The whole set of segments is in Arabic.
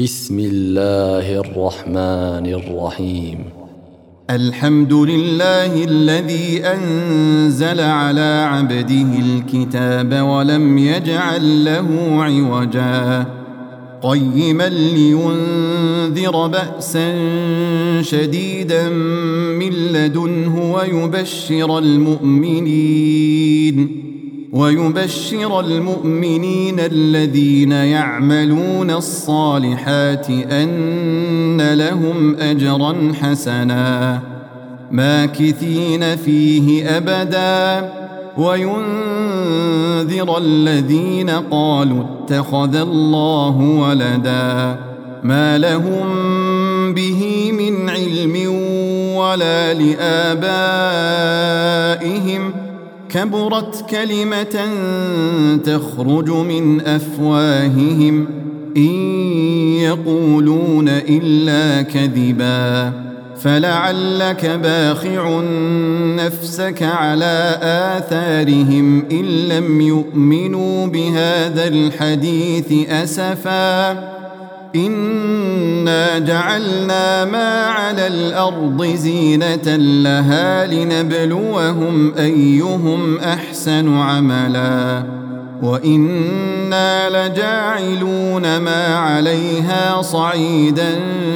بسم الله الرحمن الرحيم. الحمد لله الذي أنزل على عبده الكتاب ولم يجعل له عوجا قيما لينذر بأسا شديدا من لدنه ويبشر المؤمنين الذين يعملون الصالحات أن لهم أجرا حسنا ماكثين فيه أبدا وينذر الذين قالوا اتخذ الله ولدا ما لهم به من علم ولا لآبائهم كبرت كلمة تخرج من أفواههم إن يقولون إلا كذبا فلعلك باخع نفسك على آثارهم إن لم يؤمنوا بهذا الحديث أسفا إنا جعلنا ما على الأرض زينة لها لنبلوهم أيهم أحسن عملا وإنا لجاعلون ما عليها صعيدا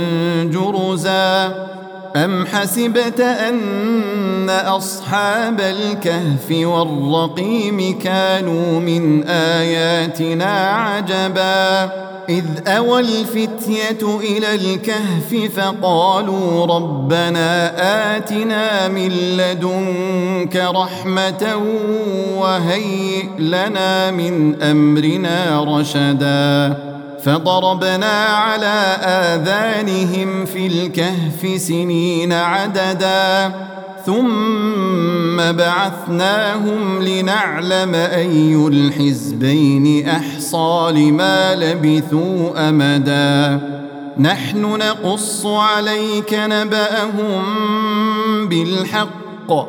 جرزا أم حسبت أن أصحاب الكهف والرقيم كانوا من آياتنا عجبا إذ أوى الفتية إلى الكهف فقالوا ربنا آتنا من لدنك رحمة وهيئ لنا من أمرنا رشدا فضربنا على آذانهم في الكهف سنين عددا ثم بعثناهم لنعلم أي الحزبين أحصى لما لبثوا أمدا نحن نقص عليك نبأهم بالحق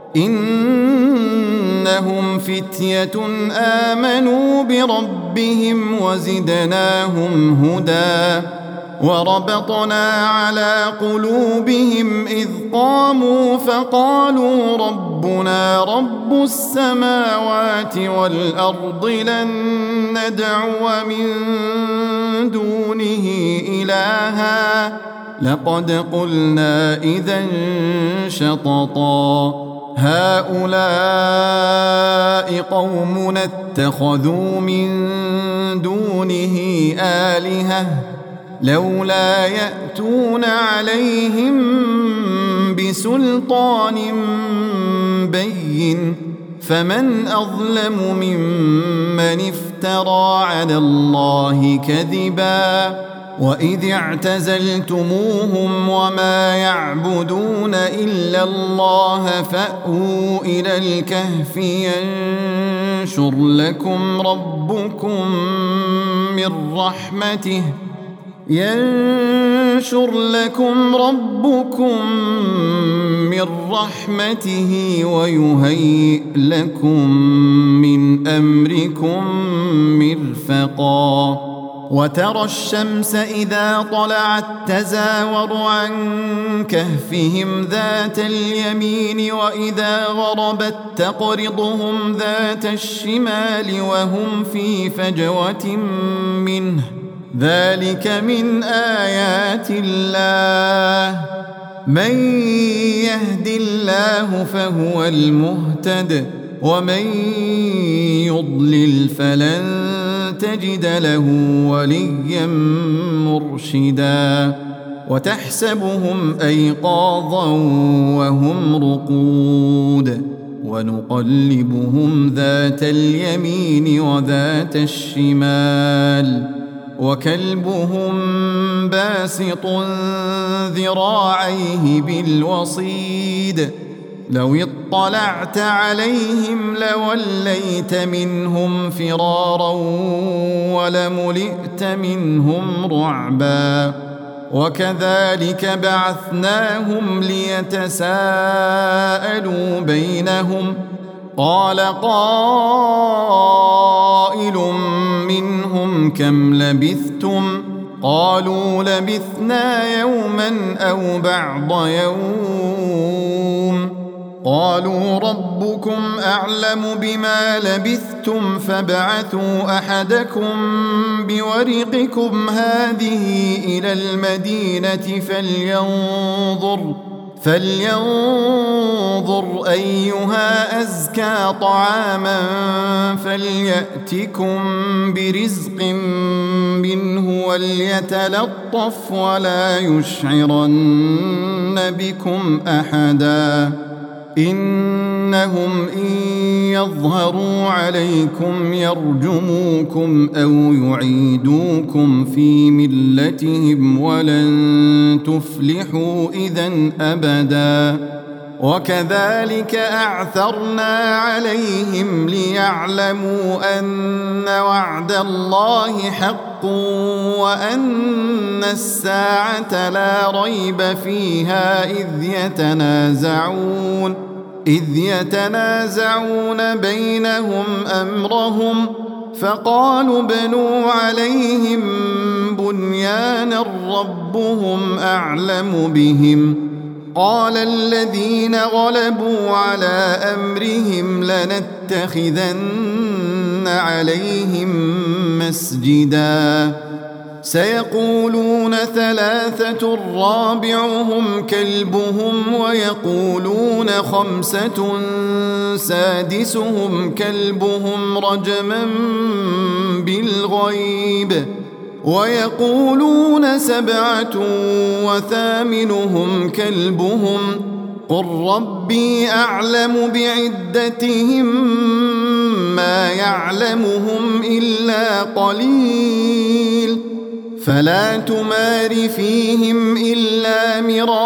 إنهم فتية آمنوا بربهم وزدناهم هدى وربطنا على قلوبهم إذ قاموا فقالوا ربنا رب السماوات والأرض لن ندعو من دونه إلها لقد قلنا إذا شططا هؤلاء قومنا اتخذوا من دونه آلهة لولا يأتون عليهم بسلطان بين فمن أظلم ممن افترى على الله كذبا وإذ اعتزلتموهم وما يعبدون إلا الله فأووا إلى الكهف ينشر لكم ربكم من رحمته ويهيئ لكم من أمركم مرفقا وترى الشمس إذا طلعت تزاور عن كهفهم ذات اليمين وإذا غربت تقرضهم ذات الشمال وهم في فجوة منه ذلك من آيات الله من يهد الله فهو المهتد ومن يضلل فلن تجد له وليا مرشدا وتحسبهم أيقاظا وهم رقود ونقلبهم ذات اليمين وذات الشمال وكلبهم باسط ذراعيه بالوصيد لو اطلعت عليهم لوليت منهم فرارا ولملئت منهم رعبا وكذلك بعثناهم ليتساءلوا بينهم قال قائل منهم كم لبثتم قالوا لبثنا يوما أو بعض يوم قالوا ربكم أعلم بما لبثتم فابعثوا أحدكم بورقكم هذه إلى المدينة فلينظر أيها أزكى طعاما فليأتكم برزق منه وليتلطف ولا يشعرن بكم أحدا إنهم إن يظهروا عليكم يرجموكم أو يعيدوكم في ملتهم ولن تفلحوا إذن أبدا وكذلك أعثرنا عليهم ليعلموا أن وعد الله حق وأن الساعة لا ريب فيها إذ يتنازعون بينهم أمرهم فقالوا ابنوا عليهم بنيانا ربهم أعلم بهم قال الذين غلبوا على أمرهم لنتخذن عليهم مسجدا سيقولون ثلاثة رابعهم كلبهم ويقولون خمسة سادسهم كلبهم رجما بالغيب ويقولون سبعة وثامنهم كلبهم قل ربي أعلم بعدتهم ما يعلمهم إلا قليل فلا تمار فيهم إلا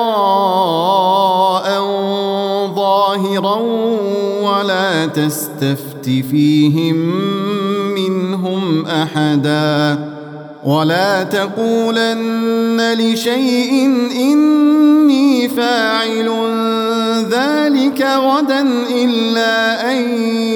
مراء ظاهرا ولا تستفت فيهم منهم أحدا ولا تقولن لشيء إني فاعل ذلك غدا إلا أن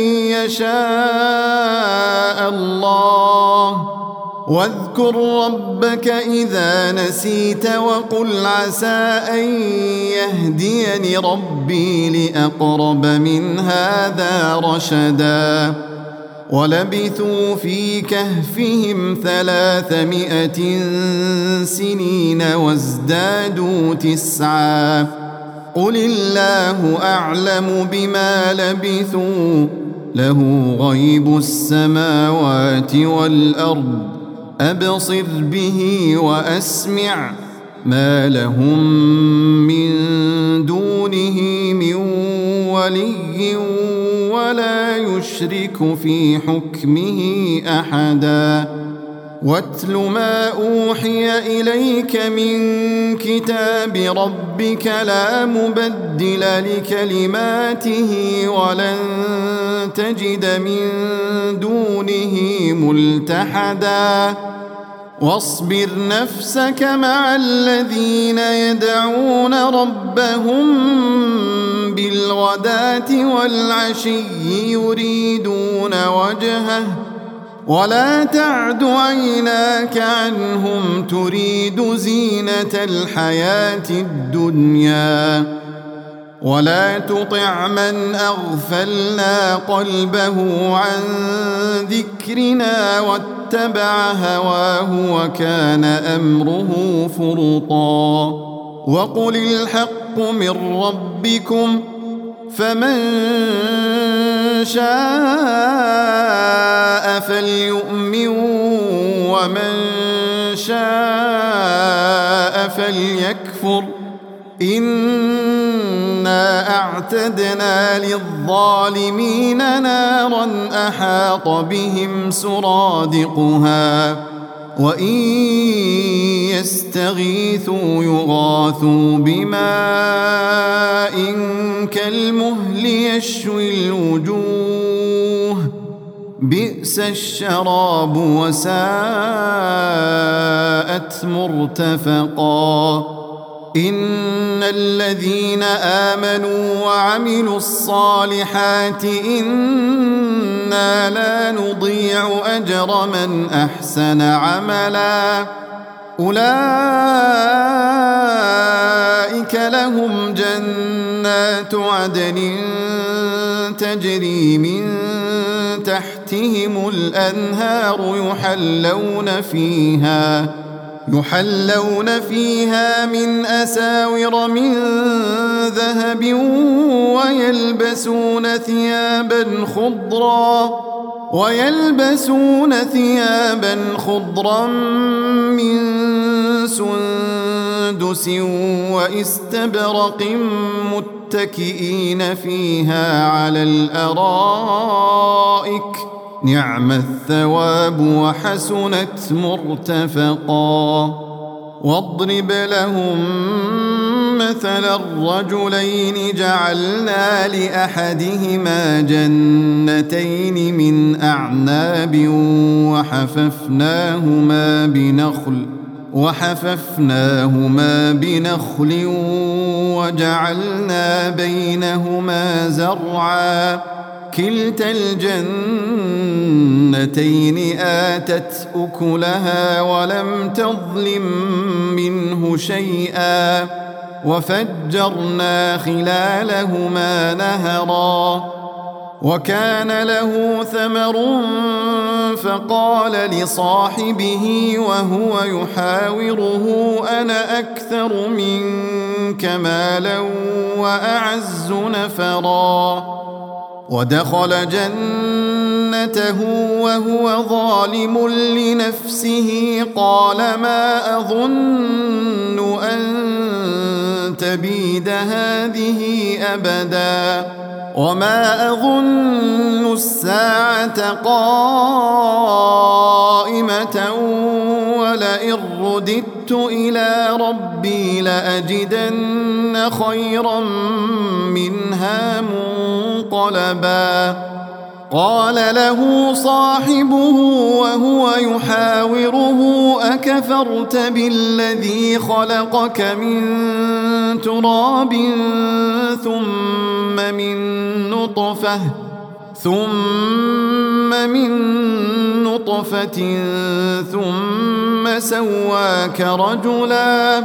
يشاء الله واذكر ربك إذا نسيت وقل عسى أن يهديني ربي لأقرب من هذا رشدا ولبثوا في كهفهم 300 سنين وازدادوا 9 قل الله أعلم بما لبثوا له غيب السماوات والأرض أبصر به وأسمع ما لهم من دونه من ولي ولا يشرك في حكمه أحدا واتل ما أوحي إليك من كتاب ربك لا مبدل لكلماته ولن تجد من دونه ملتحدا واصبر نفسك مع الذين يدعون ربهم بالغداة والعشي يريدون وجهه ولا تعد عيناك عنهم تريد زينة الحياة الدنيا ولا تطع من أغفلنا قلبه عن ذكرنا واتبع هواه وكان أمره فرطا وقل الحق من ربكم فمن شاء فليؤمن ومن شاء فليكفر إنا أعتدنا للظالمين نارا أحاط بهم سرادقها وإن يستغيثوا يغاثوا بماء كالمهل يشوي الوجوه بئس الشراب وساءت مرتفقا إن الذين آمنوا وعملوا الصالحات إنا لا نضيع أجر من أحسن عملا أولئك لهم جنات عدن تجري من تحتهم الأنهار يحلون فيها من أساور من ذهب ويلبسون ثيابا خضرا من سندس واستبرق متكئين فيها على الأرائك نعم الثواب وحسنت مرتفقا. واضرب لهم مثل الرجلين جعلنا لأحدهما جنتين من أعناب وحففناهما بنخل وجعلنا بينهما زرعا كلتا الجنتين آتت أكلها ولم تظلم منه شيئا وفجرنا خلالهما نهرا. وكان له ثمر فقال لصاحبه وهو يحاوره أنا أكثر منك مالا وأعز نفرا. ودخل جنته وهو ظالم لنفسه قال ما أظن أن تبيد هذه أبدا وما أظن الساعة قائمة ولئن رددت إلى ربي لأجدن خيرا منها منقلبا. قال له صاحبه وهو يحاوره أكفرت بالذي خلقك من تراب ثم من نطفة ثم سواك رجلا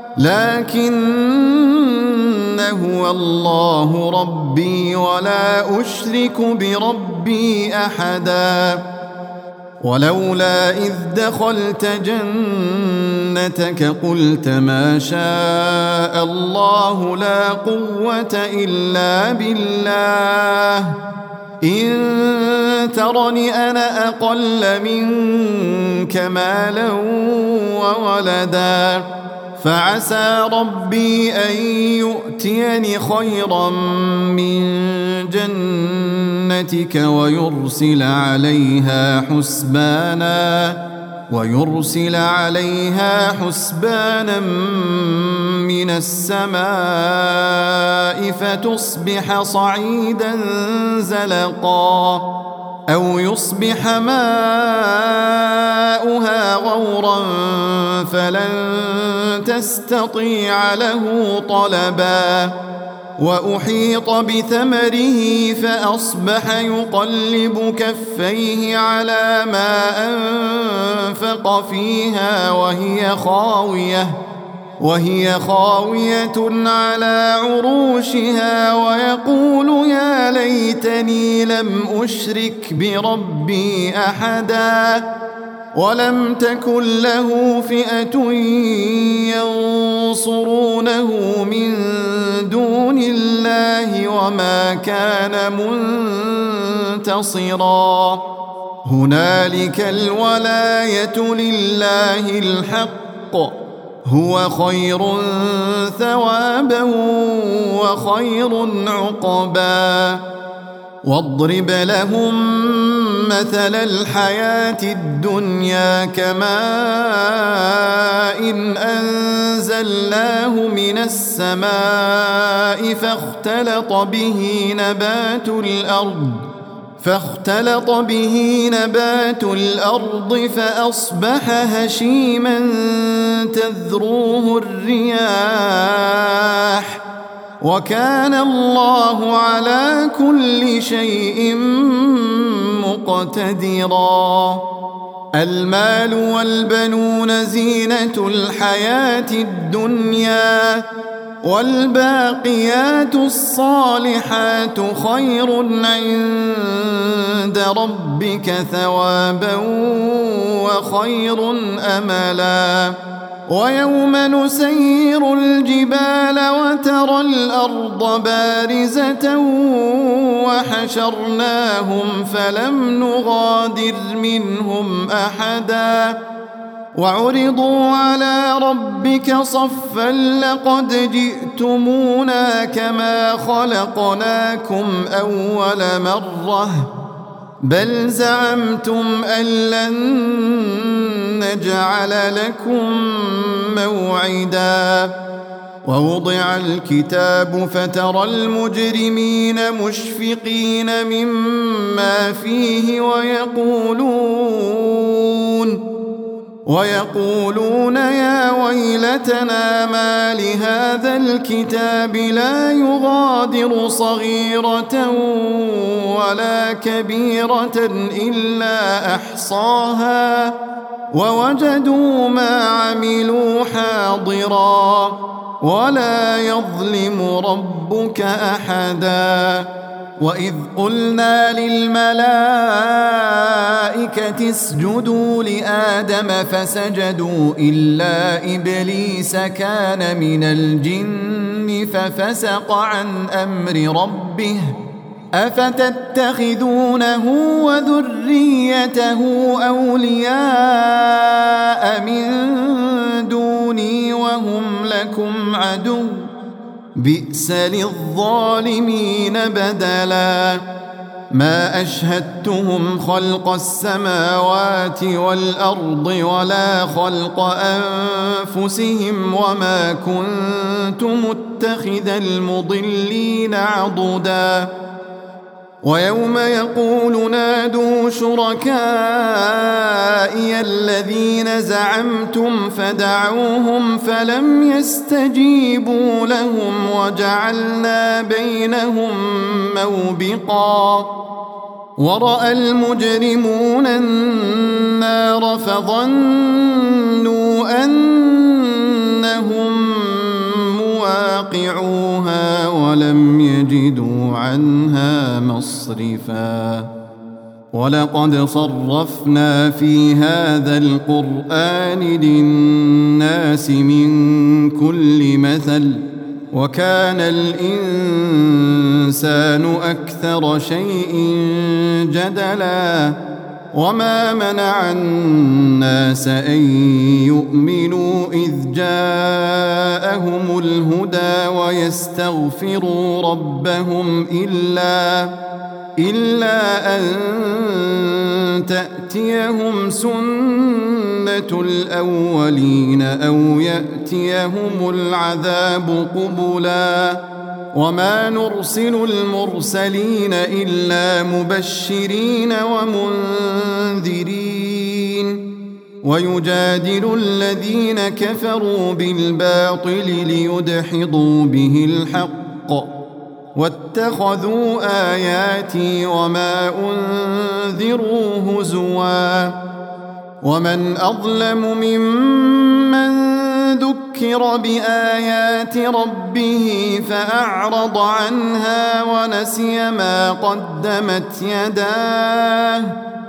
لكن هو الله ربي ولا أشرك بربي أحدا. ولولا إذ دخلت جنتك قلت ما شاء الله لا قوة إلا بالله إن ترني أنا أقل منك مالا وولدا فعسى ربي أن يؤتيني خيرا من جنتك ويرسل عليها حسبانا من السماء فتصبح صعيدا زلقا أو يصبح ماؤها غورا فلن تستطيع له طلبا. وأحيط بثمره فأصبح يقلب كفيه على ما أنفق فيها وهي خاوية على عروشها ويقول يا ليتني لم أشرك بربي أحدا ولم تكن له فئة ينصرونه من دون الله وما كان منتصرا. هنالك الولاية لله الحق هو خير ثوابا وخير عقبا. واضرب لهم مثل الحياة الدنيا كماء إن أنزلناه من السماء فاختلط به نبات الأرض فأصبح هشيما تذروه الرياح وكان الله على كل شيء مقتدرا. المال والبنون زينة الحياة الدنيا والباقيات الصالحات خير عند ربك ثوابا وخير أملا ويوم نسير الجبال وترى الأرض بارزة وحشرناهم فلم نغادر منهم أحدا وعرضوا على ربك صفا لقد جئتمونا كما خلقناكم أول مرة بل زعمتم أن لن نجعل لكم موعدا ووضع الكتاب فترى المجرمين مشفقين مما فيه ويقولون يا ويلتنا ما لهذا الكتاب لا يغادر صغيرة ولا كبيرة إلا أحصاها ووجدوا ما عملوا حاضرا ولا يظلم ربك أحدا وإذ قلنا للملائكة اسجدوا لآدم فسجدوا إلا إبليس كان من الجن ففسق عن أمر ربه أفتتخذونه وذريته أولياء من دوني وهم لكم عدو بئس للظالمين بدلا ما أشهدتهم خلق السماوات والأرض ولا خلق أنفسهم وما كنت متخذ المضلين عضدا ويوم يقول نادوا شركائي الذين زعمتم فدعوهم فلم يستجيبوا لهم وجعلنا بينهم موبقا ورأى المجرمون النار فظنوا أنهم مواقعوها ولم يجدوا عنها مصرفا ولقد صرفنا في هذا القرآن للناس من كل مثل وكان الإنسان أكثر شيء جدلا وما منع الناس أن يؤمنوا إذ جاءهم الهدى ويستغفروا ربهم إلا أن تأتيهم سنة الأولين أو يأتيهم العذاب قبلا وما نرسل المرسلين إلا مبشرين ومنذرين ويجادل الذين كفروا بالباطل ليدحضوا به الحق واتخذوا آياتي وما أنذروا هزوا ومن أظلم ممن ذكر بآيات ربه فأعرض عنها ونسي ما قدمت يداه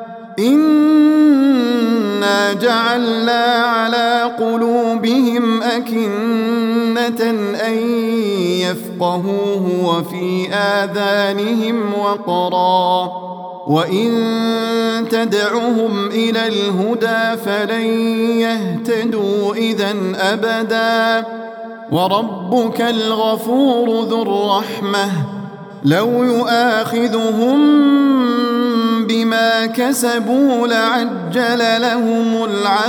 إنا جعلنا على قلوبهم أكنة أن يفقهوه وفي آذانهم وقرا وإن تدعهم إلى الهدى فلن يهتدوا إذن أبدا وربك الغفور ذو الرحمة لو يؤاخذهم بما كسبوا لعجل لهم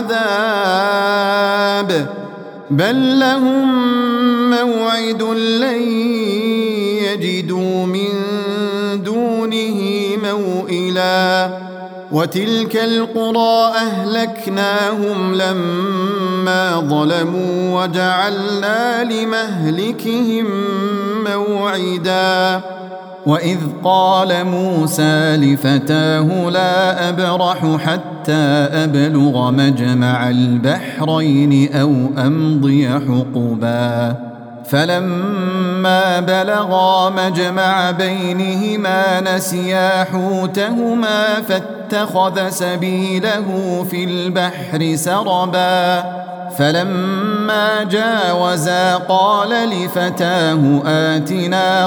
العذاب بل لهم موعد لن يجدوا من دونه موئلا وتلك القرى أهلكناهم لما ظلموا وجعلنا لمهلكهم موعدا وإذ قال موسى لفتاه لا أبرح حتى أبلغ مجمع البحرين أو أمضي حقبا فلما بلغا مجمع بينهما نسيا حوتهما فاتخذ سبيله في البحر سربا فلما جاوزا قال لفتاه آتنا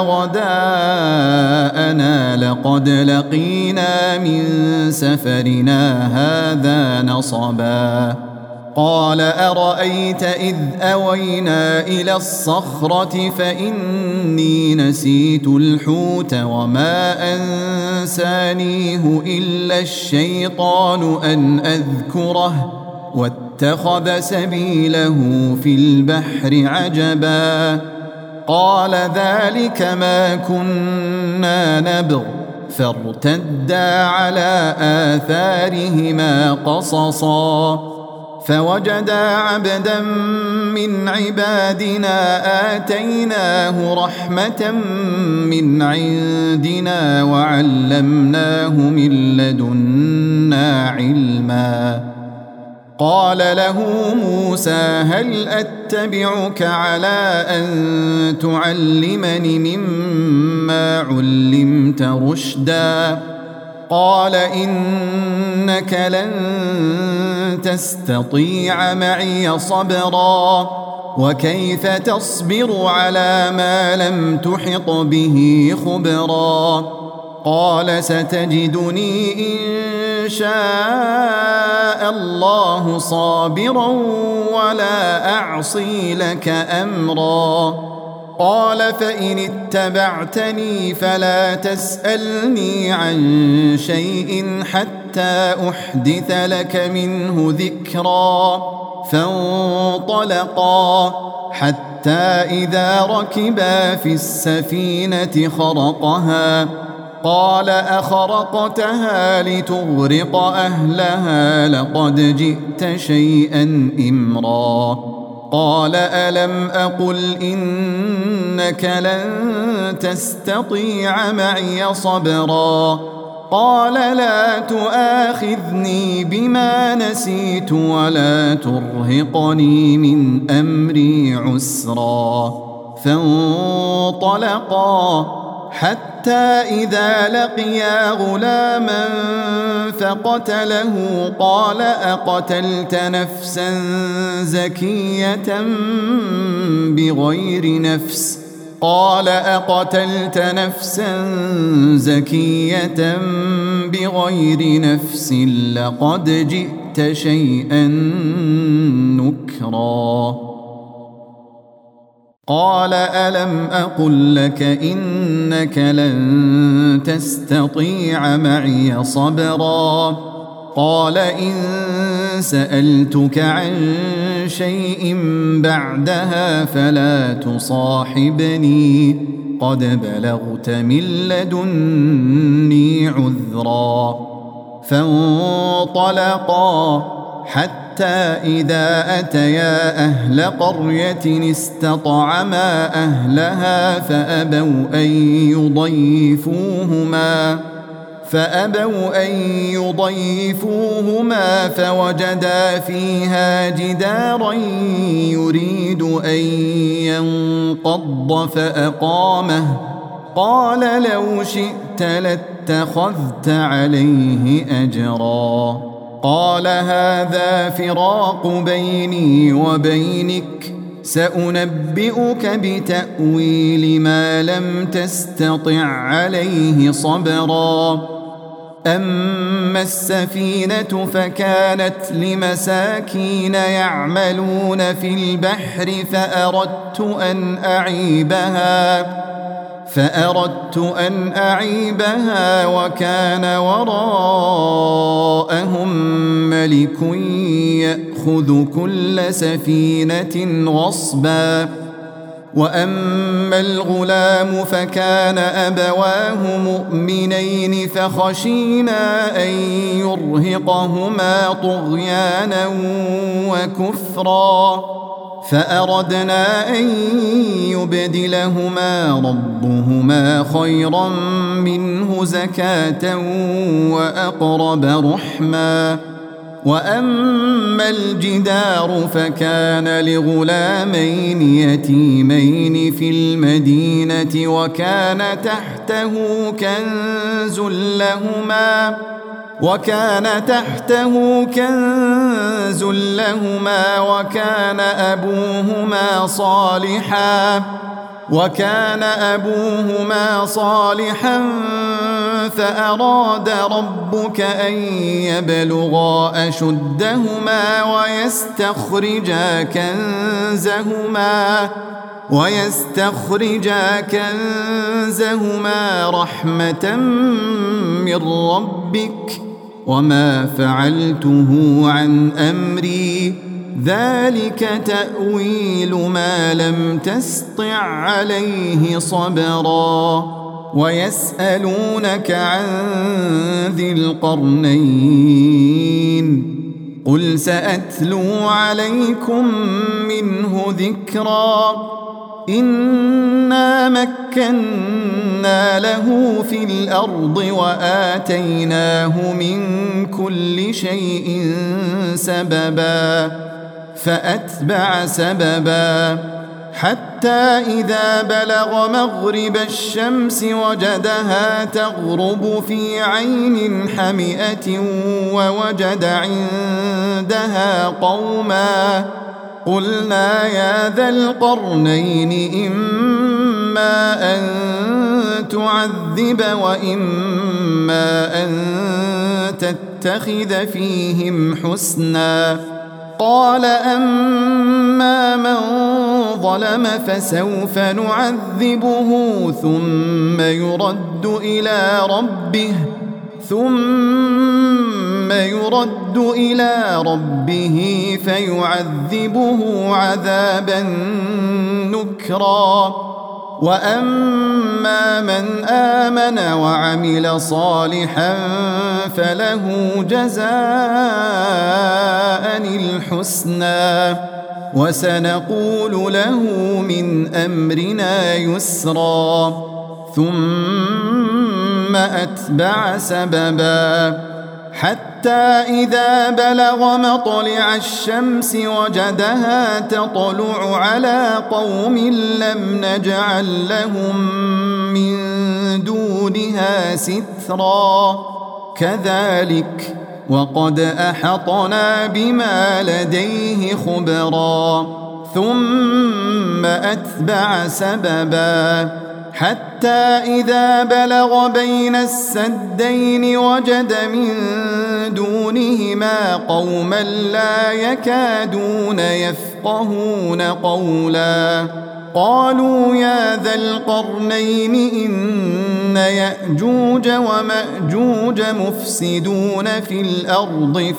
غداءنا لقد لقينا من سفرنا هذا نصبا قال أرأيت إذ أوينا إلى الصخرة فإني نسيت الحوت وما أنسانيه إلا الشيطان أن أذكره واتخذ سبيله في البحر عجبا قال ذلك ما كنا نبغ فارتدا على آثارهما قصصا فوجدا عبدا من عبادنا آتيناه رحمة من عندنا وعلمناه من لدنا علما قال له موسى هل أتبعك على أن تعلمني مما علمت رشدا قال إنك لن تستطيع معي صبرا وكيف تصبر على ما لم تحط به خبرا قال ستجدني إن شاء الله صابرا ولا أعصي لك أمرا قال فإن اتبعتني فلا تسألني عن شيء حتى أحدث لك منه ذكرا فانطلقا حتى إذا ركبا في السفينة خرقها قال أخرقتها لتغرق أهلها لقد جئت شيئا إمرا قال ألم أقل إنك لن تستطيع معي صبرا قال لا تؤاخذني بما نسيت ولا ترهقني من أمري عسرا فانطلقا حتى إذا لقيا غلاما فقتله قال أقتلت نفسا زكية بغير نفس قال أقتلت نفسا زكية بغير نفس لقد جئت شيئا نكرا قال ألم أقل لك إنك لن تستطيع معي صبرا قال إن سألتك عن شيء بعدها فلا تصاحبني قد بلغت من لدني عذرا فانطلقا حتى إذا أتيا أهل قرية استطعما أهلها فأبوا أن يضيفوهما فوجدا فيها جدارا يريد أن ينقض فأقامه قال لو شئت لاتخذت عليه أجرا قال هذا فراق بيني وبينك سأنبئك بتأويل ما لم تستطع عليه صبرا أما السفينة فكانت لمساكين يعملون في البحر فأردت أن أعيبها وكان وراءهم ملك يأخذ كل سفينة غصبا وأما الغلام فكان أبواه مؤمنين فخشينا أن يرهقهما طغيانا وكفرا فأردنا أن يبدلهما ربهما خيرا منه زكاة وأقرب رحما. وأما الجدار فكان لغلامين يتيمين في المدينة وكان تحته كنز لهما وكان أبوهما صالحا فأراد ربك أن يبلغا أشدهما ويستخرجا كنزهما رحمة من ربك وما فعلته عن أمري ذلك تأويل ما لم تسطع عليه صبرا. ويسألونك عن ذي القرنين قل سأتلو عليكم منه ذكرا. إنا مكنا له في الأرض وآتيناه من كل شيء سببا فأتبع سببا حتى إذا بلغ مغرب الشمس وجدها تغرب في عين حمئة ووجد عندها قوما قلنا يا ذا القرنين إما أن تعذب وإما أن تتخذ فيهم حسنا. قال أما من ظلم فسوف نعذبه ثم يرد إلى ربه فيعذبه عذابا نكرا. وأما من آمن وعمل صالحا فله جزاء الحسنى وسنقول له من أمرنا يسرا. ثم أتبع سببا حتى إذا بلغ مطلع الشمس وجدها تطلع على قوم لم نجعل لهم من دونها سترا كذلك وقد أحطنا بما لديه خبرا. ثم أتبع سببا حتى إذا بلغ بين السدين وجد من دونهما قوما لا يكادون يفقهون قولا. قالوا يا ذا القرنين إن يأجوج ومأجوج مفسدون في الأرض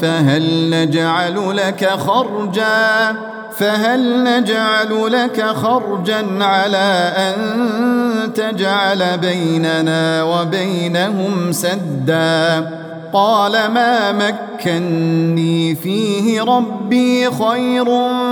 فهل نجعل لك خرجا على أن تجعل بيننا وبينهم سدا. قال ما مكني فيه ربي خير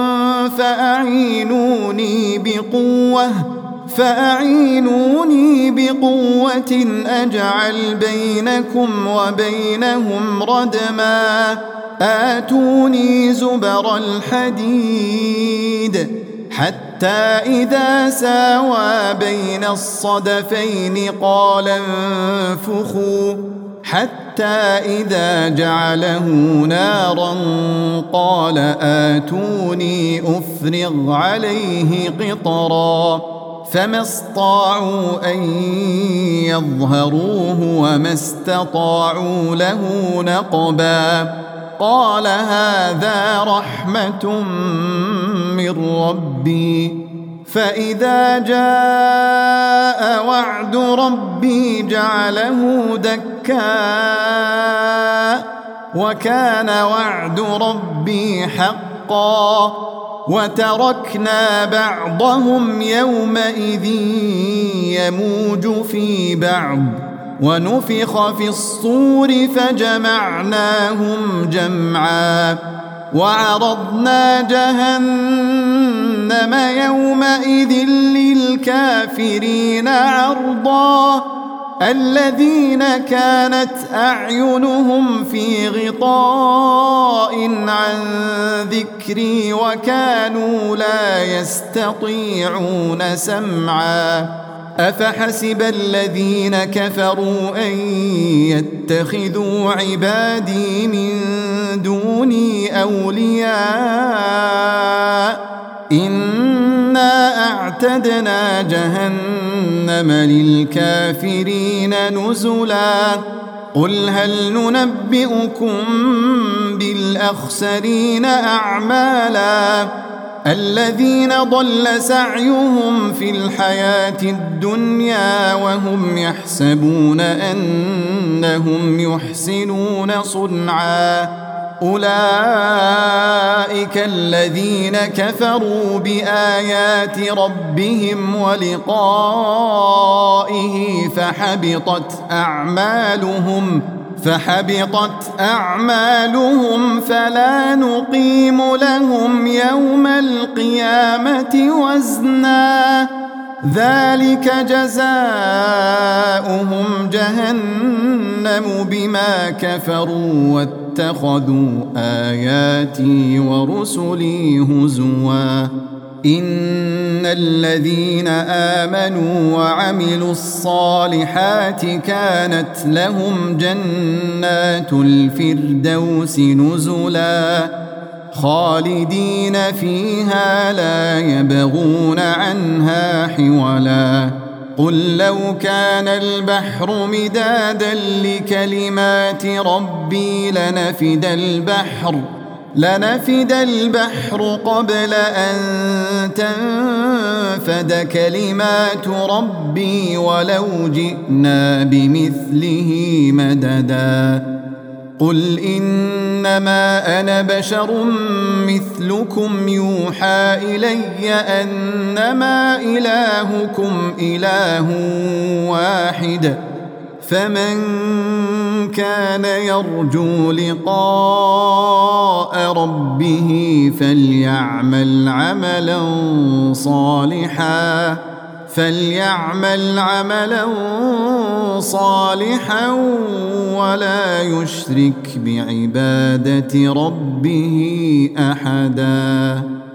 فأعينوني بقوة أجعل بينكم وبينهم ردما. آتوني زبر الحديد حتى إذا ساوى بين الصدفين قال انفخوا حتى إذا جعله نارا قال آتوني أفرغ عليه قطرا. فما استطاعوا أن يظهروه وما استطاعوا له نقبا. قال هذا رحمة من ربي فإذا جاء وعد ربي جعله دكا وكان وعد ربي حقا. وتركنا بعضهم يومئذ يموج في بعض ونفخ في الصور فجمعناهم جمعا. وعرضنا جهنم جهنم يومئذ للكافرين عرضا الذين كانت أعينهم في غطاء عن ذكري وكانوا لا يستطيعون سمعا أفحسب الذين كفروا أن يتخذوا عبادي من دوني أولياء إنا أعتدنا جهنم للكافرين نزلا قل هل ننبئكم بالأخسرين أعمالا الذين ضل سعيهم في الحياة الدنيا وهم يحسبون أنهم يحسنون صنعا أولئك الذين كفروا بآيات ربهم ولقائه فحبطت أعمالهم فلا نقيم لهم يوم القيامة وزنا ذلك جزاؤهم جهنم بما كفروا واتخذوا آياتي ورسلي هزوا إن الذين آمنوا وعملوا الصالحات كانت لهم جنات الفردوس نزلا خالدين فيها لا يبغون عنها حولا قل لو كان البحر مدادا لكلمات ربي لنفد البحر قبل أن تنفد كلمات ربي ولو جئنا بمثله مددا قل إنما أنا بشر مثلكم يوحى إلي أنما إلهكم إله واحد فمن كان يرجو لقاء ربه فليعمل عملا صالحا ولا يشرك بعبادة ربه أحدا.